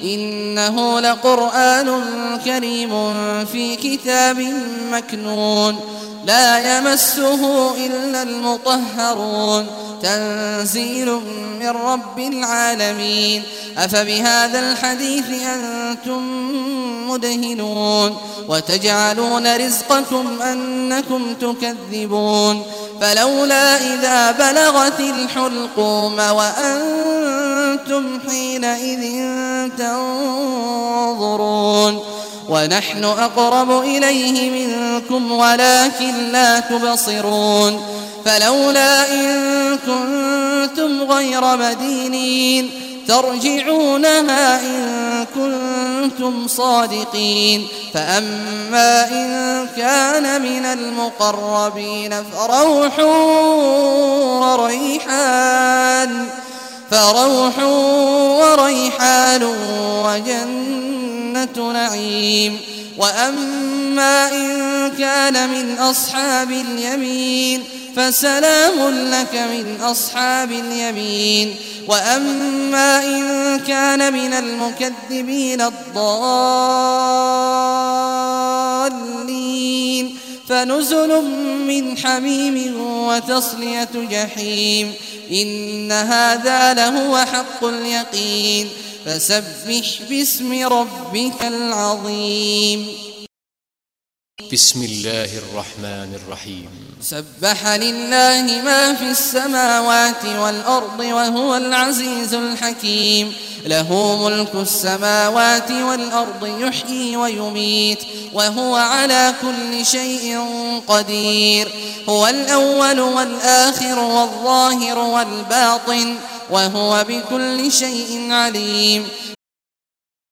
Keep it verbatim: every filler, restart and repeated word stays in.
إنه لقرآن كريم في كتاب مكنون لا يمسه إلا المطهرون تنزيل من رب العالمين أفبهذا الحديث أنتم مدهنون وتجعلون رزقكم أنكم تكذبون فلولا إذا بلغت الحلقوم وأنتم حينئذ تنظرون ونحن أقرب إليه منكم ولكن لا تبصرون فلولا إن كنتم غير مدينين ترجعونها إن كنتم صادقين فأما إن كان من المقربين فروح وريحان فروح وريحان وجنة نعيم وأما إن كان من أصحاب اليمين فسلام لك من أصحاب اليمين وأما إن كان من المكذبين الضالين فنزل من حميم وتصلية جحيم إن هذا لهو حق اليقين فسبح باسم ربك العظيم بسم الله الرحمن الرحيم سبح لله ما في السماوات والأرض وهو العزيز الحكيم له ملك السماوات والأرض يحيي ويميت وهو على كل شيء قدير هو الأول والآخر والظاهر والباطن وهو بكل شيء عليم